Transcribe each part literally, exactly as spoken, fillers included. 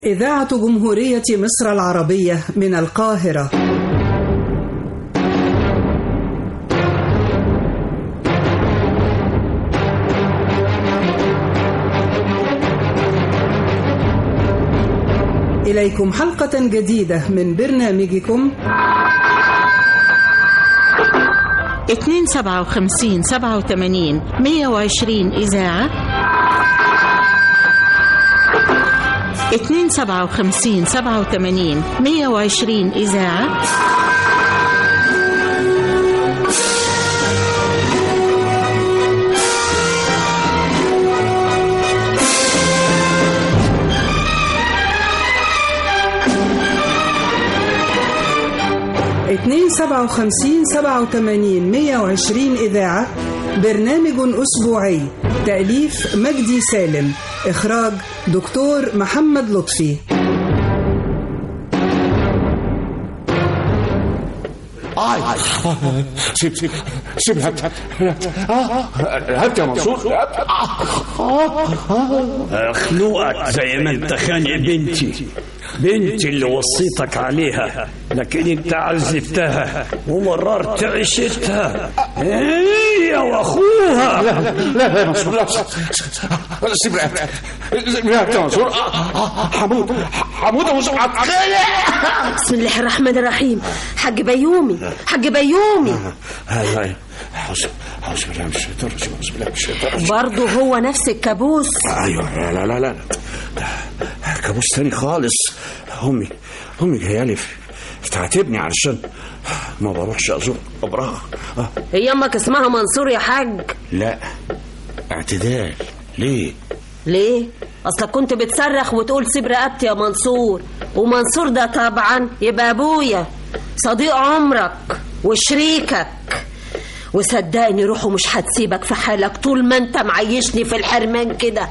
إذاعة جمهورية مصر العربية من القاهرة. إليكم حلقة جديدة من برنامجكم اتنين سبعة وخمسين سبعة وثمانين مية وعشرين إذاعة، اتنين سبعة وخمسين سبعة وثمانين مية وعشرين إذاعة. اتنين سبعة وخمسين سبعة وثمانين مية وعشرين إذاعة، برنامج أسبوعي، تأليف مجدي سالم، إخراج دكتور محمد لطفي. آي سيب سيب سيب هات هات يا منصور. خلوقك زي ما انت خانق بنتي بنتي اللي وصيتك عليها، لكن انت عذبتها ومررت عيشتها هي واخوها. لا لا يا منصور، لا سيب سيب يا منصور. حمود حمود مش عطيه. بسم الله الرحمن الرحيم. حاج بيومي حاج بيومي هاي حسب حسب بالله من الشيطان الرجيم، حسب بالله من الشيطان الرجيم. برضه هو نفس الكابوس؟ ايوه لا لا لا كابوس تاني خالص. امي امي جايه لي تعاتبني علشان ما بروحش ازور قبرها. هي امك اسمها منصور يا حاج؟ لا اعتدال. ليه ليه؟ اصلك كنت بتصرخ وتقول سيب رقبتي يا منصور، ومنصور ده طبعا يبقى ابويا صديق عمرك وشريكك، وصدقني روحه مش هتسيبك في حالك طول ما انت معيشني في الحرمان كده.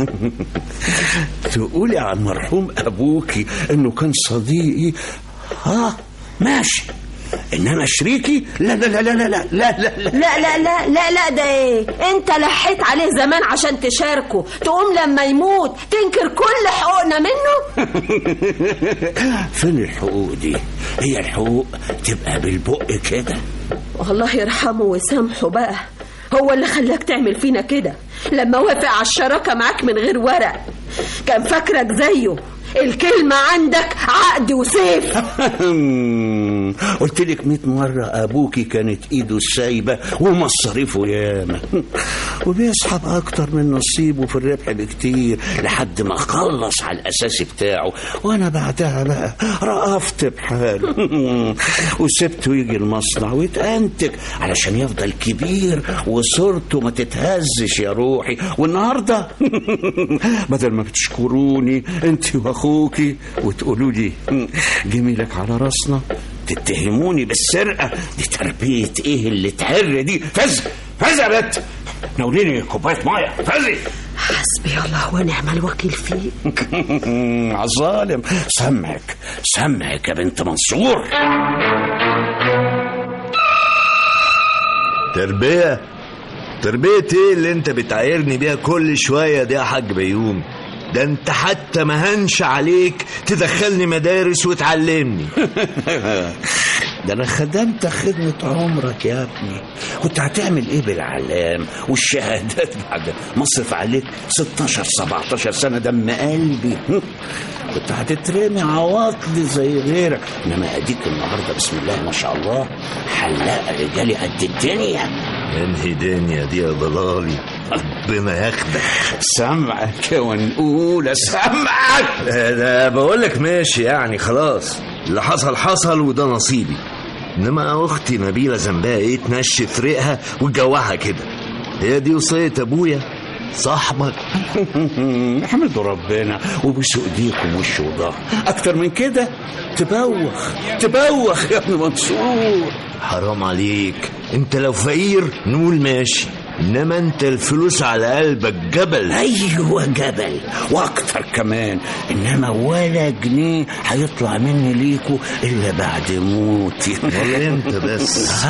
تقولي عن مرحوم ابوكي انه كان صديقي؟ ها ماشي، انما شريكي لا لا لا لا لا لا لا لا لا لا لا لا لا ده ايه؟ انت لحيت عليه زمان عشان تشاركه، تقوم لما يموت تنكر كل حقوقنا منه. فين الحقوق دي؟ هي الحقوق تبقى بالبق كده؟ والله يرحمه ويسامحه بقى، هو اللي خلاك تعمل فينا كده لما وافق على الشراكة معاك من غير ورق. كان فاكرك زيه، الكلمة عندك عقد وسيف. قلت لك مئة مرة أبوكي كانت إيده سايبة ومصاريفه ياما، وبيسحب أكتر من نصيبه في الربح بكتير لحد ما خلص على الأساسي بتاعه، وأنا بعدها بقى رأفت بحاله وسبته يجي المصنع ويتأنتج علشان يفضل كبير وصورته ما تتهزش يا روحي. والنهاردة بدل ما بتشكروني انت واخوكي وتقولوا لي جميلك على راسنا، تتهموني بالسرقة. دي تربية ايه اللي تعر دي؟ فز فز يا بنت، ناوليني كوباية مية فزي. حسبي الله ونعم الوكيل فيك. عالظالم. سمعك سمعك يا بنت منصور. تربية تربية ايه اللي انت بتعايرني بيها كل شوية دي يا حاج بيومي؟ ده انت حتى ما هنش عليك تدخلني مدارس وتعلمني. ده انا خدمت خدمة عمرك يا ابني. كنت هتعمل ايه بالعلام والشهادات بعد مصرف عليك ستاشر سبعتاشر سنة دم قلبي؟ كنت هتترمي عواطلي زي غيرك، انما اديك النهارده بسم الله ما شاء الله حلاق رجالي قد الدنيا. انهي دنيا دي يا ضلالي، ربنا ياخدك. سمعك يا ونقول سمعك. ده بقول لك ماشي يعني خلاص، اللي حصل حصل وده نصيبي. انما اختي نبيلة ذنبها ايه تنشف ريقها وتجوعها كده؟ هي دي وصية ابويا صاحبك؟ احمدوا ربنا وبوسوا ايديكم وش وظهر. اكتر من كده تبوخ تبوخ يا ابن منصور. حرام عليك، انت لو فقير نقول ماشي، انما انت الفلوس على قلبك جبل. ايوه جبل واكتر كمان، انما ولا جنيه هيطلع مني ليكو الا بعد موتي. ولا انت بس. ها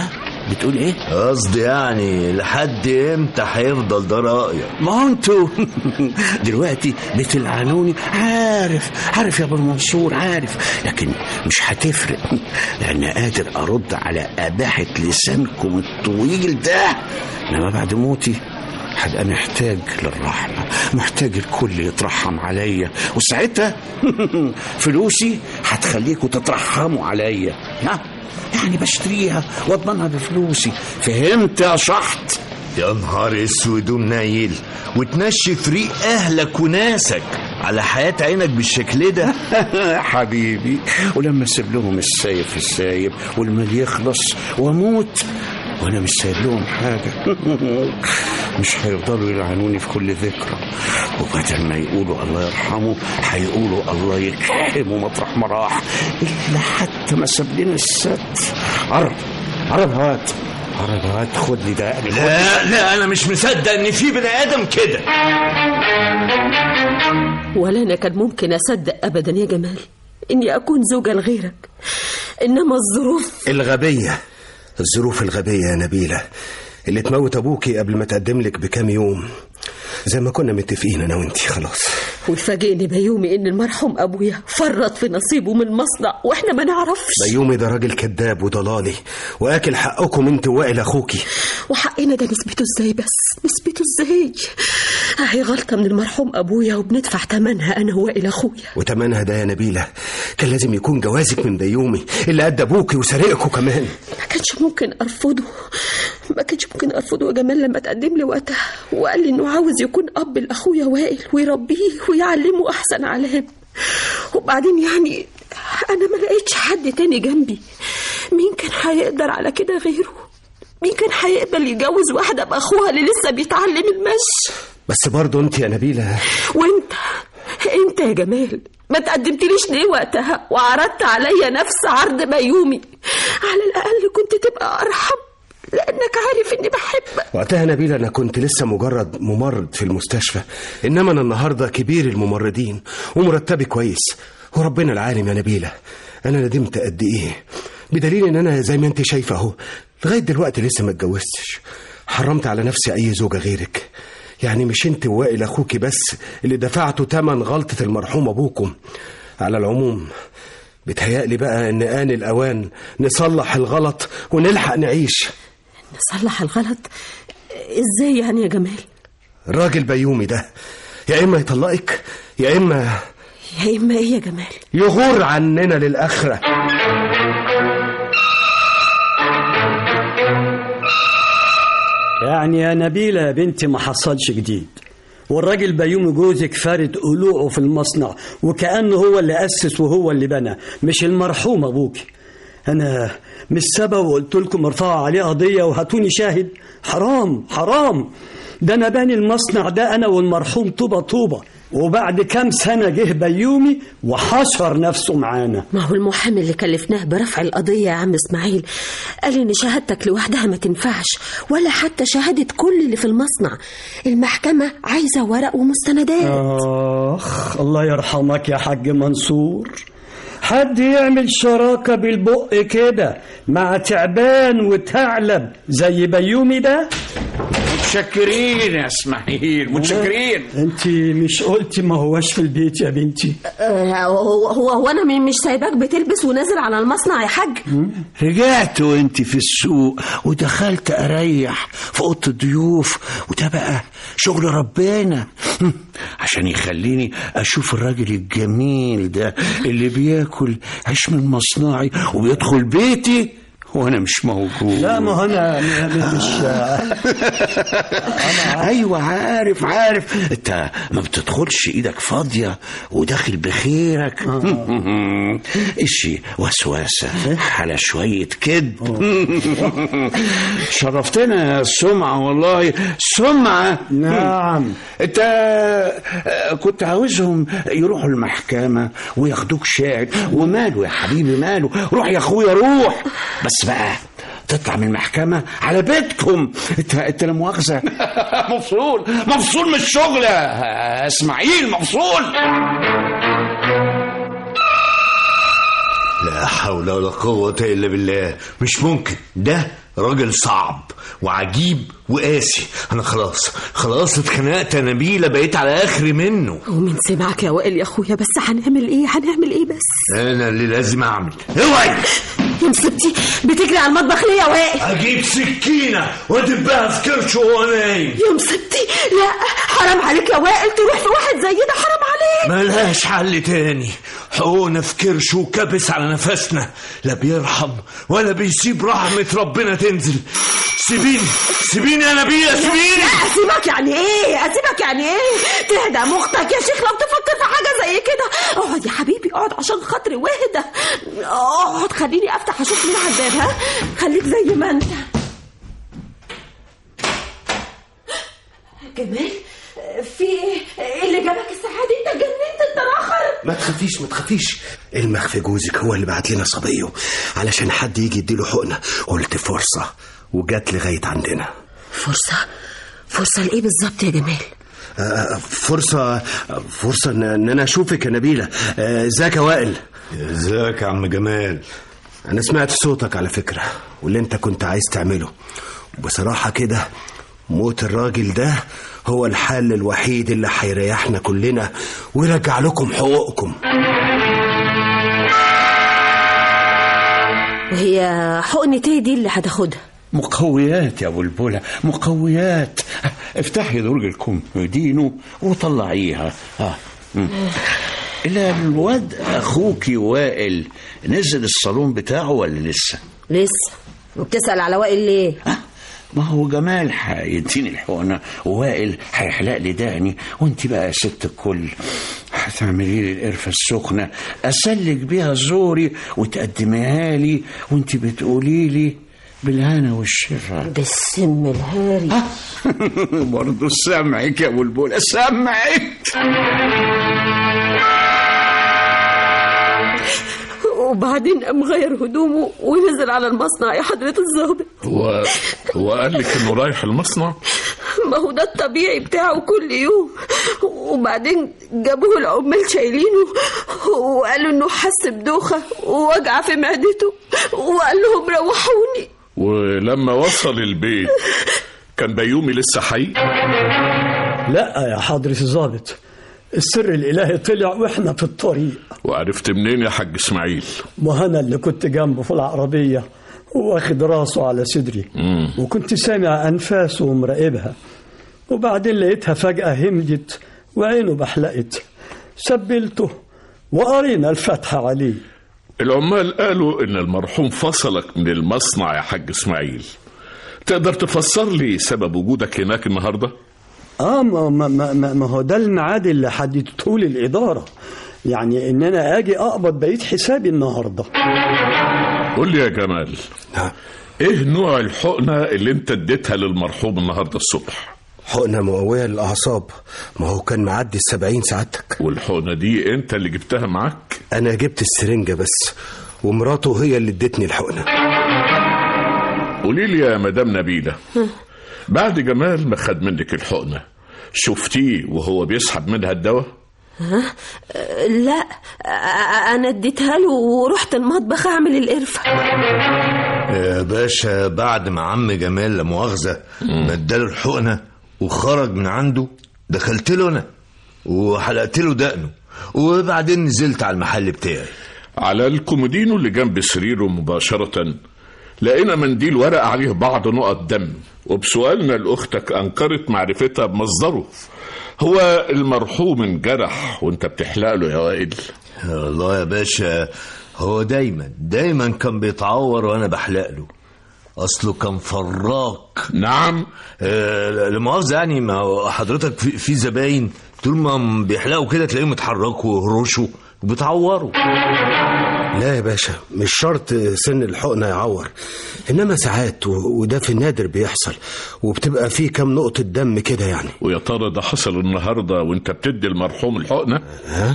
بتقول ايه؟ قصدي يعني لحد امتى هيفضل ده رأيك؟ ما انتوا دلوقتي بتلعنوني، عارف عارف يا ابو المنصور، عارف، لكن مش هتفرق، لان قادر ارد على اباحة لسانكم الطويل ده. انما بعد موتي هبقى محتاج للرحمة، محتاج الكل يترحم عليا، وساعتها فلوسي هتخليكوا تترحموا عليا. يعني بشتريها واضمنها بفلوسي، فهمت يا شحط؟ يا نهار اسود ومنيل، وتنشف ريق اهلك وناسك على حياة عينك بالشكل ده. حبيبي، ولما اسيب لهم السايب في السايب والمال يخلص واموت وانا مش سايب لهم حاجة، مش هيفضلوا يلعنوني في كل ذكرى، وبدل ما يقولوا الله يرحمه هيقولوا الله يكرمه مطرح ما راح، إلا حتى ما ساب لنا الست. عرب عرب هات عرب هات خد لي ده. لا لا انا مش مصدق ان في بني ادم كده. ولا انا كان ممكن اصدق ابدا يا جمال اني اكون زوجة لغيرك، انما الظروف الغبية، الظروف الغبية يا نبيلة اللي تموت أبوكي قبل ما تقدم لك بكام يوم زي ما كنا متفقين أنا وإنتي خلاص. ويفاجئني بيومي إن المرحوم أبويا فرط في نصيبه من مصنع وإحنا ما نعرفش. بيومي ده راجل كذاب وضلالي وآكل حقكم أنت وائل أخوكي. وحقنا ده نسبته إزاي بس؟ نسبته إزاي؟ هي غلطة من المرحوم أبويا وبندفع تمنها أنا وائل أخويا. وتمنها ده يا نبيلة كان لازم يكون جوازك من بيومي اللي قد أبوكي وسرقكوا كمان. ما كانش ممكن أرفضه، ما كانش ممكن أرفضه يا جمال لما تقدم لي وقتها وقال لي إنه عاوز يكون أب لأخويا وائل ويربيه ويعلمه أحسن علام. وبعدين يعني أنا ما لقيتش حد تاني جنبي. مين كان هيقدر على كده غيره؟ مين كان هيقبل يجوز واحدة بأخوها اللي لسه بيتعلم المشي؟ بس برضو أنت يا نبيلة. وأنت أنت يا جمال ما تقدمتليش ليه وقتها وعرضت عليا نفس عرض بيومي؟ على الأقل كنت تبقى أرحم لأنك عارف إني بحبك. وقتها نبيلة أنا كنت لسه مجرد ممرض في المستشفى، إنما أنا النهاردة كبير الممرضين ومرتبي كويس وربنا العالم يا نبيلة. أنا ندمت قد إيه، بدليل إن أنا زي ما أنت شايفة أهو لغاية دلوقتي لسه ما اتجوزتش. حرمت على نفسي أي زوجة غيرك. يعني مش أنت وائل أخوكي بس اللي دفعتوا تمن غلطة المرحوم أبوكم. على العموم بتهيألي بقى إن آن الأوان نصلح الغلط ونلحق نعيش. نصلح الغلط؟ إزاي يعني يا جمال؟ الراجل بيومي ده يا إما يطلقك يا إما يا إما إيه يا جمال؟ يغور عننا للآخرة. يعني يا نبيلة يا بنتي ما حصلش جديد، والراجل بيومي جوزك فارد قلوعه في المصنع وكأنه هو اللي أسس وهو اللي بنى مش المرحوم أبوكي. أنا مش سبب وقلت لكم ارفعوا عليه قضية وهاتوني شاهد؟ حرام حرام، ده أنا باني المصنع ده أنا والمرحوم طوبة طوبة، وبعد كام سنة جه بيومي وحشر نفسه معانا. ما هو المحامي اللي كلفناه برفع القضية يا عم اسماعيل قال إن شهادتك لوحدها ما تنفعش ولا حتى شهادة كل اللي في المصنع، المحكمة عايزة ورق ومستندات. آخ الله يرحمك يا حاج منصور، حد يعمل شراكة بالبق كده مع تعبان وتعلب زي بيومي ده؟ متشكرين يا اسماعيل متشكرين. انت مش قلتي ما هواش في البيت يا بنتي؟ آه هو هو, هو انا مش سايباك بتلبس ونازل على المصنع يا حاج؟ رجعت وانت في السوق ودخلت اريح في اوضه الضيوف، وده بقى شغل ربنا عشان يخليني اشوف الراجل الجميل ده اللي بياكل عيش من مصنعي وبيدخل بيتي وانا مش موجود. لا ما انا مش أنا ايوه عارف عارف انت ما بتدخلش ايدك فاضيه وداخل بخيرك. اشي وسواسه على شويه كده. شرفتنا يا سمعه والله سمعه. نعم. انت كنت عاوزهم يروحوا المحكمه وياخدوك شاهد، وماله يا حبيبي ماله، روح يا اخويا روح، بس بقى تطلع من المحكمة على بيتكم. انت انت لا مؤاخذة مفصول مفصول من الشغل يا اسماعيل، مفصول. لا حول ولا قوة إلا بالله، مش ممكن، ده راجل صعب وعجيب وقاسي. انا خلاص خلاص اتخنقت يا نبيلة، بقيت على اخري منه. ومن سمعك يا وائل يا اخويا، بس هنعمل ايه هنعمل ايه بس؟ انا اللي لازم اعمل. اوعي يا مصيبتي، بتجري على المطبخ ليه يا وائل؟ اجيب سكينة وادبها في كرشه وهو نايم. يا مصيبتي، لا حرام عليك يا وائل تروح في واحد زي ده، حرام عليك. ملهاش حل تاني، حقونا في كرشه وكبس على نفسنا، لا بيرحم ولا بيسيب رحمة ربنا تنزل. سيبيني سيبيني يا نبيلة، سيبيني. لا اسيبك يعني ايه؟ اسيبك يعني ايه؟ تهدى مختك يا شيخ لو تفكر في حاجة زي كده. اقعد يا حبيبي، اقعد عشان خاطري واهدى. اقعد خليني افتح اشوف مين على الباب. ها خليك زي ما انت. جمال، في ايه؟ ايه اللي جابك الساعة دي؟ انت جننت انت الاخر. ما تخافيش ما تخافيش، المخفي جوزك هو اللي بعت لنا صبيه علشان حد يجي يديله حقنه. قلت فرصه وجات لغايه عندنا. فرصه؟ فرصه لايه بالظبط يا جمال؟ آه فرصه فرصه ان انا اشوفك يا نبيله. ازيك آه يا وائل؟ ازيك يا عم جمال؟ انا سمعت صوتك على فكره واللي انت كنت عايز تعمله. بصراحه كده موت الراجل ده هو الحل الوحيد اللي هيريحنا كلنا ويرجع لكم حقوقكم. وهي حقنة ايه دي اللي هتاخدها؟ مقويات يا بلبلة، مقويات. افتحي درج الكومودينو وطلعيها. ها إلا الواد أخوكي وائل نزل الصالون بتاعه ولا لسه؟ لسه. وبتسأل على وائل ليه؟ ما هو جمال هيديني الحقنة ووائل هيحلق لي دقني، وانت بقى يا ست الكل هتعملي لي القرفة السخنة أسلك بيها زوري وتقدميها لي وانت بتقولي لي بالهنا والشفا. بالسم الهاري. برضو سامعك يا بلبلة، سامعك. وبعدين قام غير هدومه ونزل على المصنع يا حضرة الضابط. هو هو قال لك انه رايح المصنع؟ ما هو ده الطبيعي بتاعه كل يوم. وبعدين جابوه العمال شايلينه وقالوا انه حس بدوخة ووجع في معدته وقال لهم روحوني. ولما وصل البيت كان بيومي لسه حي؟ لا يا حضرة الضابط، السر الإلهي طلع وإحنا في الطريق. وعرفت منين يا حاج إسماعيل؟ وأنا اللي كنت جنبه في العربية واخد راسه على صدري، مم. وكنت سامع أنفاسه ومراقبها، وبعدين لقيتها فجأة همدت وعينه بحلقت. سبلته وقرينا الفتحة عليه. العمال قالوا إن المرحوم فصلك من المصنع يا حاج إسماعيل. تقدر تفسر لي سبب وجودك هناك النهاردة؟ آه ما, ما, ما, ما هو ده الميعاد اللي حددته لي الإدارة، يعني إن أنا أجي أقبض بقيت حسابي النهاردة. قول لي يا جمال، إيه نوع الحقنة اللي أنت اديتها للمرحوم النهاردة الصبح؟ حقنة مقوية للأعصاب، ما هو كان معدي السبعين سعادتك. والحقنة دي أنت اللي جبتها معاك؟ أنا جبت السرنجة بس، ومراته هي اللي ادتني الحقنة. قولي لي يا مدام نبيلة، بعد جمال ما خد منك الحقنة شفتيه وهو بيسحب منها الدواء؟ ها؟ لا، أنا اديتها له ورحت المطبخ أعمل القرفة. يا باشا بعد ما عم جمال لا مؤاخذة ما اداله الحقنة وخرج من عنده، دخلت له أنا وحلقت له دقنه، وبعدين نزلت على المحل بتاعي. على الكومودينو اللي جنب سريره مباشرة لقينا منديل ورق عليه بعض نقط دم، وبسؤالنا لأختك أنكرت معرفتها بمصدره. هو المرحوم انجرح وانت بتحلق له يا وائل؟ الله يا باشا، هو دايما دايما كان بيتعور وانا بحلق له، اصله كان فراك. نعم. آه لمؤاخذة يعني، ما حضرتك في, في زباين طول ما بيحلقوا كده تلاقيهم يتحركوا ويهرشوا وبيتعوروا. لا يا باشا، مش شرط سن الحقنة يعور، إنما ساعات وده في النادر بيحصل، وبتبقى فيه كم نقطة دم كده يعني. ويا ترى ده حصل النهاردة وانت بتدي المرحوم الحقنة؟ ها؟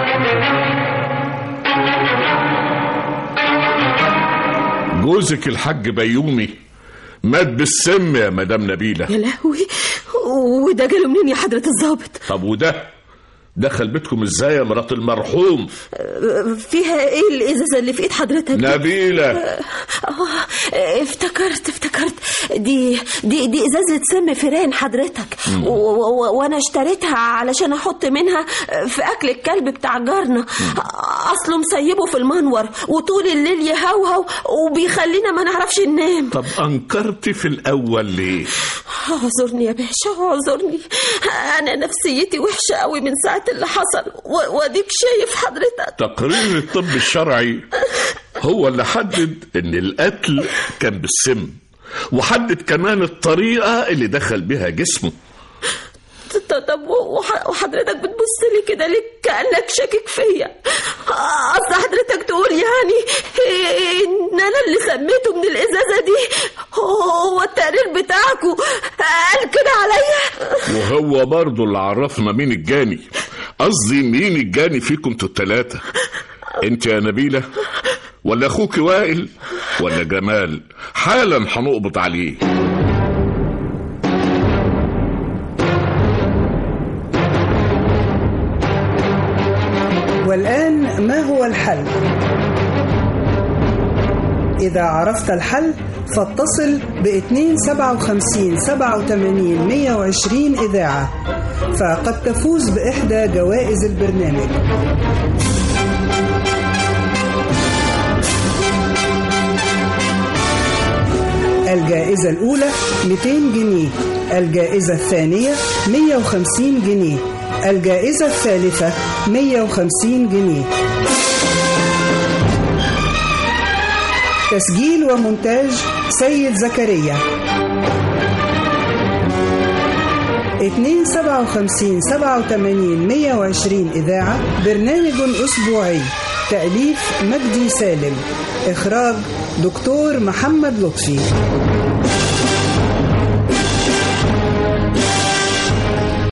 جوزك الحاج بيومي مات بالسم يا مدام نبيلة. يا لهوي، وده جاله منين يا حضرة الضابط؟ طب وده دخل بيتكم ازاي يا مرات المرحوم؟ فيها ايه الازازه اللي في ايد حضرتك دي؟ نبيله. اه افتكرت افتكرت دي دي دي ازازه سم فيران حضرتك، وانا اشتريتها علشان احط منها في اكل الكلب بتاع جارنا. اصله مسيبه في المنور وطول الليل يهوهو وبيخلينا ما نعرفش ننام. طب انكرتي في الاول ليه؟ اعذرني يا باشا اعذرني، انا نفسيتي وحشه قوي من ساعه اللي حصل، واديك شايف حضرتك. تقرير الطب الشرعي هو اللي حدد ان القتل كان بالسم، وحدد كمان الطريقه اللي دخل بها جسمه. طب وحضرتك بتبص لي كده ليه كأنك شاكك فيا؟ اصل حضرتك تقول يعني ان انا اللي سميته من الازازه دي؟ هو التقرير بتاعكو قال كده عليا؟ وهو برضو اللي عرفنا مين الجاني، قصدي مين الجاني فيكم انتوا التلاتة. انت يا نبيلة ولا اخوك وائل ولا جمال؟ حالا هنقبض عليه. والآن ما هو الحل؟ إذا عرفت الحل فاتصل باثنين سبعة وخمسين سبعة وثمانين مئة وعشرين إذاعة، فقد تفوز بإحدى جوائز البرنامج. الجائزة الأولى مئتين جنيه، الجائزة الثانية مئة وخمسين جنيه، الجائزة الثالثة مئة وخمسين جنيه. تسجيل ومونتاج سيد زكريا. اثنين سبعة وخمسين سبعة وثمانين مئة وعشرين إذاعة، برنامج أسبوعي، تأليف مجدي سالم، إخراج دكتور محمد لطفي.